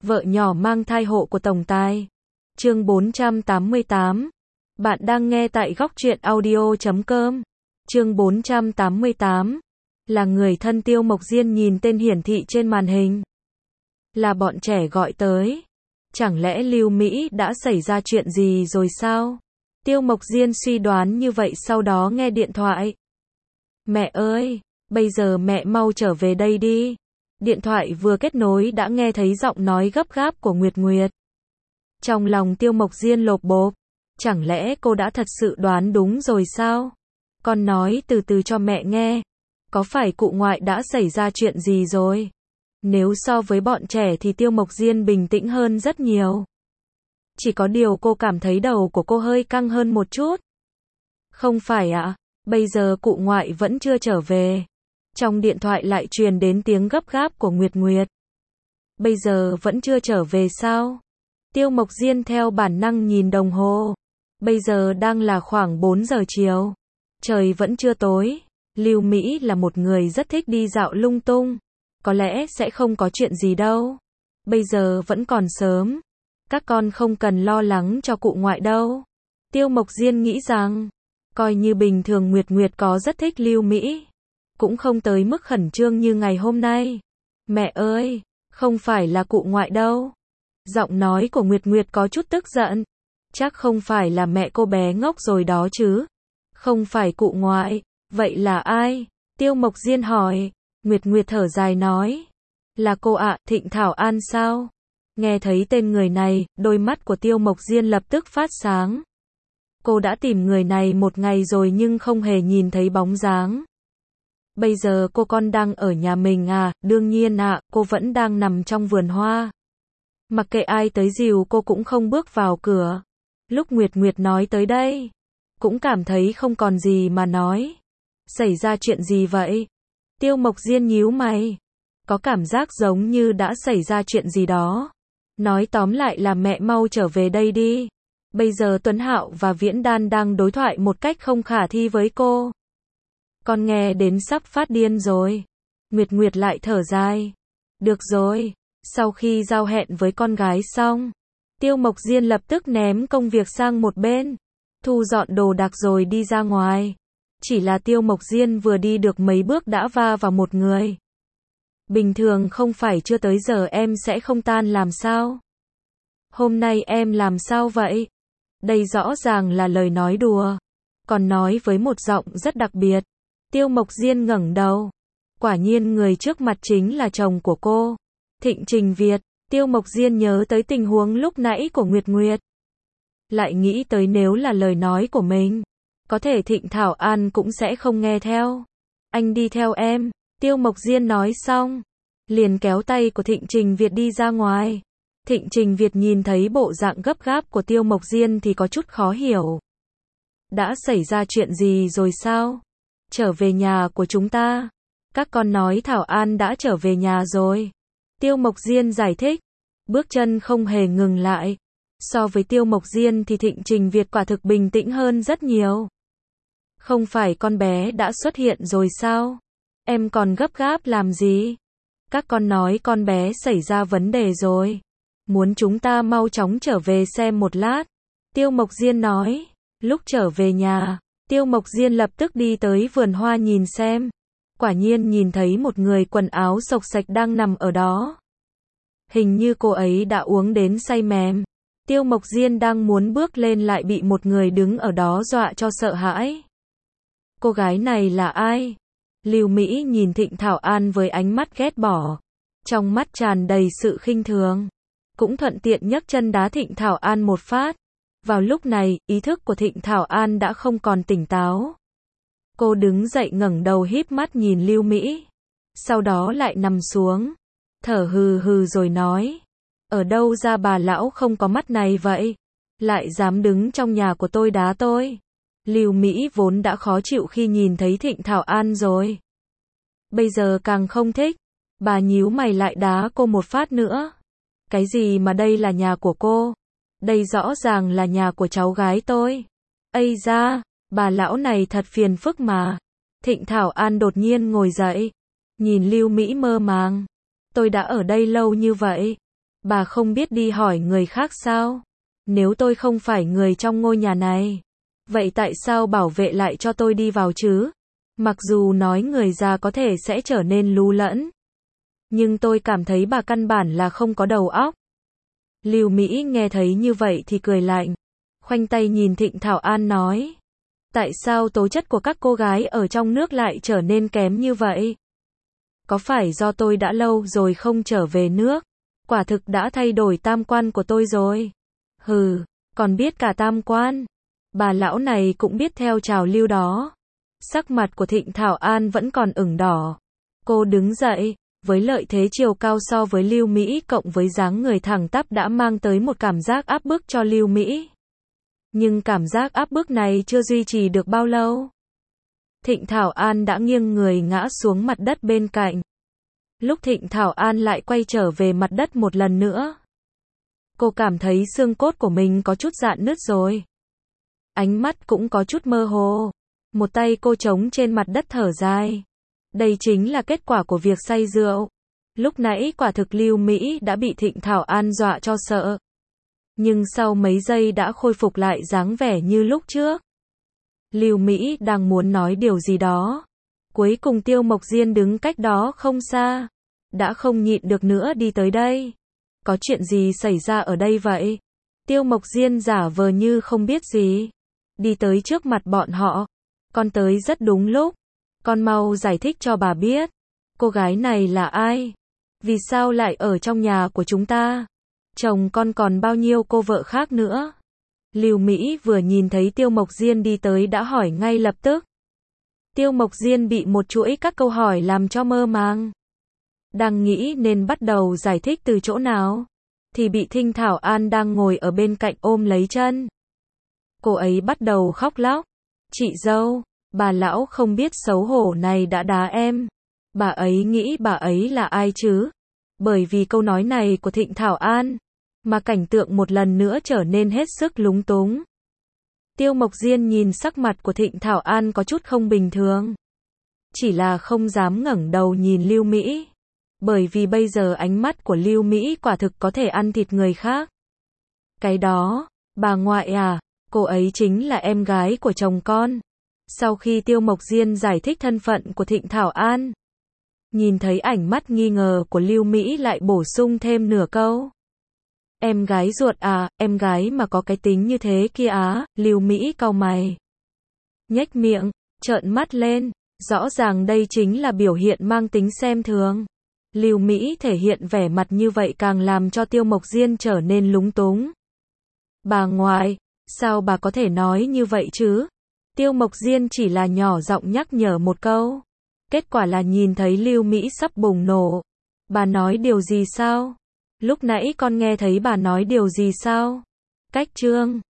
Vợ nhỏ mang thai hộ của tổng tài. Chương 488. Bạn đang nghe tại góc truyện audio.com. Chương 488. Là người thân Tiêu Mộc Diên nhìn tên hiển thị trên màn hình. Là bọn trẻ gọi tới. Chẳng lẽ Lưu Mỹ đã xảy ra chuyện gì rồi sao? Tiêu Mộc Diên suy đoán như vậy, sau đó nghe điện thoại. Mẹ ơi, bây giờ mẹ mau trở về đây đi. Điện thoại vừa kết nối đã nghe thấy giọng nói gấp gáp của Nguyệt Nguyệt. Trong lòng Tiêu Mộc Diên lộp bộp. Chẳng lẽ cô đã thật sự đoán đúng rồi sao? Con nói từ từ cho mẹ nghe. Có phải cụ ngoại đã xảy ra chuyện gì rồi? Nếu so với bọn trẻ thì Tiêu Mộc Diên bình tĩnh hơn rất nhiều. Chỉ có điều cô cảm thấy đầu của cô hơi căng hơn một chút. Không phải ạ, bây giờ cụ ngoại vẫn chưa trở về. Trong điện thoại lại truyền đến tiếng gấp gáp của Nguyệt Nguyệt. Bây giờ vẫn chưa trở về sao? Tiêu Mộc Diên theo bản năng nhìn đồng hồ. Bây giờ đang là khoảng 4 giờ chiều. Trời vẫn chưa tối. Lưu Mỹ là một người rất thích đi dạo lung tung. Có lẽ sẽ không có chuyện gì đâu. Bây giờ vẫn còn sớm. Các con không cần lo lắng cho cụ ngoại đâu. Tiêu Mộc Diên nghĩ rằng, coi như bình thường Nguyệt Nguyệt có rất thích Lưu Mỹ, cũng không tới mức khẩn trương như ngày hôm nay. Mẹ ơi, không phải là cụ ngoại đâu. Giọng nói của Nguyệt Nguyệt có chút tức giận. Chắc không phải là mẹ cô bé ngốc rồi đó chứ. Không phải cụ ngoại, vậy là ai? Tiêu Mộc Diên hỏi. Nguyệt Nguyệt thở dài nói. Là cô ạ, Thịnh Thảo An sao? Nghe thấy tên người này, đôi mắt của Tiêu Mộc Diên lập tức phát sáng. Cô đã tìm người này một ngày rồi nhưng không hề nhìn thấy bóng dáng. Bây giờ cô con đang ở nhà mình à? Đương nhiên ạ, cô vẫn đang nằm trong vườn hoa. Mặc kệ ai tới dìu cô cũng không bước vào cửa. Lúc Nguyệt Nguyệt nói tới đây, cũng cảm thấy không còn gì mà nói. Xảy ra chuyện gì vậy? Tiêu Mộc Diên nhíu mày. Có cảm giác giống như đã xảy ra chuyện gì đó. Nói tóm lại là mẹ mau trở về đây đi. Bây giờ Tuấn Hạo và Viễn Đan đang đối thoại một cách không khả thi với cô. Con nghe đến sắp phát điên rồi. Nguyệt Nguyệt lại thở dài. Được rồi. Sau khi giao hẹn với con gái xong, Tiêu Mộc Diên lập tức ném công việc sang một bên. Thu dọn đồ đạc rồi đi ra ngoài. Chỉ là Tiêu Mộc Diên vừa đi được mấy bước đã va vào một người. Bình thường không phải chưa tới giờ em sẽ không tan làm sao? Hôm nay em làm sao vậy? Đây rõ ràng là lời nói đùa. Còn nói với một giọng rất đặc biệt. Tiêu Mộc Diên ngẩng đầu. Quả nhiên người trước mặt chính là chồng của cô, Thịnh Trình Việt. Tiêu Mộc Diên nhớ tới tình huống lúc nãy của Nguyệt Nguyệt. Lại nghĩ tới nếu là lời nói của mình, có thể Thịnh Thảo An cũng sẽ không nghe theo. Anh đi theo em. Tiêu Mộc Diên nói xong, liền kéo tay của Thịnh Trình Việt đi ra ngoài. Thịnh Trình Việt nhìn thấy bộ dạng gấp gáp của Tiêu Mộc Diên thì có chút khó hiểu. Đã xảy ra chuyện gì rồi sao? Trở về nhà của chúng ta. Các con nói Thảo An đã trở về nhà rồi. Tiêu Mộc Diên giải thích. Bước chân không hề ngừng lại. So với Tiêu Mộc Diên thì Thịnh Trình Việt quả thực bình tĩnh hơn rất nhiều. Không phải con bé đã xuất hiện rồi sao? Em còn gấp gáp làm gì? Các con nói con bé xảy ra vấn đề rồi. Muốn chúng ta mau chóng trở về xem một lát. Tiêu Mộc Diên nói. Lúc trở về nhà, Tiêu Mộc Diên lập tức đi tới vườn hoa nhìn xem. Quả nhiên nhìn thấy một người quần áo xộc xạch đang nằm ở đó. Hình như cô ấy đã uống đến say mềm. Tiêu Mộc Diên đang muốn bước lên lại bị một người đứng ở đó dọa cho sợ hãi. Cô gái này là ai? Lưu Mỹ nhìn Thịnh Thảo An với ánh mắt ghét bỏ. Trong mắt tràn đầy sự khinh thường. Cũng thuận tiện nhấc chân đá Thịnh Thảo An một phát. Vào lúc này, ý thức của Thịnh Thảo An đã không còn tỉnh táo. Cô đứng dậy ngẩng đầu híp mắt nhìn Lưu Mỹ. Sau đó lại nằm xuống. Thở hừ hừ rồi nói. Ở đâu ra bà lão không có mắt này vậy? Lại dám đứng trong nhà của tôi đá tôi. Lưu Mỹ vốn đã khó chịu khi nhìn thấy Thịnh Thảo An rồi. Bây giờ càng không thích. Bà nhíu mày lại đá cô một phát nữa. Cái gì mà đây là nhà của cô? Đây rõ ràng là nhà của cháu gái tôi. Ây da, bà lão này thật phiền phức mà. Thịnh Thảo An đột nhiên ngồi dậy. Nhìn Lưu Mỹ mơ màng. Tôi đã ở đây lâu như vậy. Bà không biết đi hỏi người khác sao? Nếu tôi không phải người trong ngôi nhà này, vậy tại sao bảo vệ lại cho tôi đi vào chứ? Mặc dù nói người già có thể sẽ trở nên lú lẫn, nhưng tôi cảm thấy bà căn bản là không có đầu óc. Lưu Mỹ nghe thấy như vậy thì cười lạnh, khoanh tay nhìn Thịnh Thảo An nói. Tại sao tố chất của các cô gái ở trong nước lại trở nên kém như vậy? Có phải do tôi đã lâu rồi không trở về nước? Quả thực đã thay đổi tam quan của tôi rồi. Hừ, còn biết cả tam quan. Bà lão này cũng biết theo trào lưu đó. Sắc mặt của Thịnh Thảo An vẫn còn ửng đỏ. Cô đứng dậy, với lợi thế chiều cao so với Lưu Mỹ cộng với dáng người thẳng tắp đã mang tới một cảm giác áp bức cho Lưu Mỹ. Nhưng cảm giác áp bức này chưa duy trì được bao lâu. Thịnh Thảo An đã nghiêng người ngã xuống mặt đất bên cạnh. Lúc Thịnh Thảo An lại quay trở về mặt đất một lần nữa, cô cảm thấy xương cốt của mình có chút rạn nứt rồi. Ánh mắt cũng có chút mơ hồ. Một tay cô chống trên mặt đất thở dài. Đây chính là kết quả của việc say rượu. Lúc nãy quả thực Lưu Mỹ đã bị Thịnh Thảo An dọa cho sợ. Nhưng sau mấy giây đã khôi phục lại dáng vẻ như lúc trước. Lưu Mỹ đang muốn nói điều gì đó. Cuối cùng Tiêu Mộc Diên đứng cách đó không xa. Đã không nhịn được nữa đi tới đây. Có chuyện gì xảy ra ở đây vậy? Tiêu Mộc Diên giả vờ như không biết gì. Đi tới trước mặt bọn họ. Con tới rất đúng lúc. Con mau giải thích cho bà biết. Cô gái này là ai? Vì sao lại ở trong nhà của chúng ta? Chồng con còn bao nhiêu cô vợ khác nữa? Lưu Mỹ vừa nhìn thấy Tiêu Mộc Diên đi tới đã hỏi ngay lập tức. Tiêu Mộc Diên bị một chuỗi các câu hỏi làm cho mơ màng. Đang nghĩ nên bắt đầu giải thích từ chỗ nào, thì bị Thinh Thảo An đang ngồi ở bên cạnh ôm lấy chân. Cô ấy bắt đầu khóc lóc. Chị dâu, bà lão không biết xấu hổ này đã đá em. Bà ấy nghĩ bà ấy là ai chứ? Bởi vì câu nói này của Thịnh Thảo An, mà cảnh tượng một lần nữa trở nên hết sức lúng túng. Tiêu Mộc Diên nhìn sắc mặt của Thịnh Thảo An có chút không bình thường. Chỉ là không dám ngẩng đầu nhìn Lưu Mỹ. Bởi vì bây giờ ánh mắt của Lưu Mỹ quả thực có thể ăn thịt người khác. Cái đó, bà ngoại à, cô ấy chính là em gái của chồng con. Sau khi Tiêu Mộc Diên giải thích thân phận của Thịnh Thảo An, nhìn thấy ánh mắt nghi ngờ của Lưu Mỹ lại bổ sung thêm nửa câu. Em gái ruột à, em gái mà có cái tính như thế kia á, Lưu Mỹ cau mày. Nhếch miệng, trợn mắt lên, rõ ràng đây chính là biểu hiện mang tính xem thường. Lưu Mỹ thể hiện vẻ mặt như vậy càng làm cho Tiêu Mộc Diên trở nên lúng túng. Bà ngoại, sao bà có thể nói như vậy chứ? Tiêu Mộc Diên chỉ là nhỏ giọng nhắc nhở một câu. Kết quả là nhìn thấy Lưu Mỹ sắp bùng nổ. Bà nói điều gì sao? Lúc nãy con nghe thấy bà nói điều gì sao? Cách chương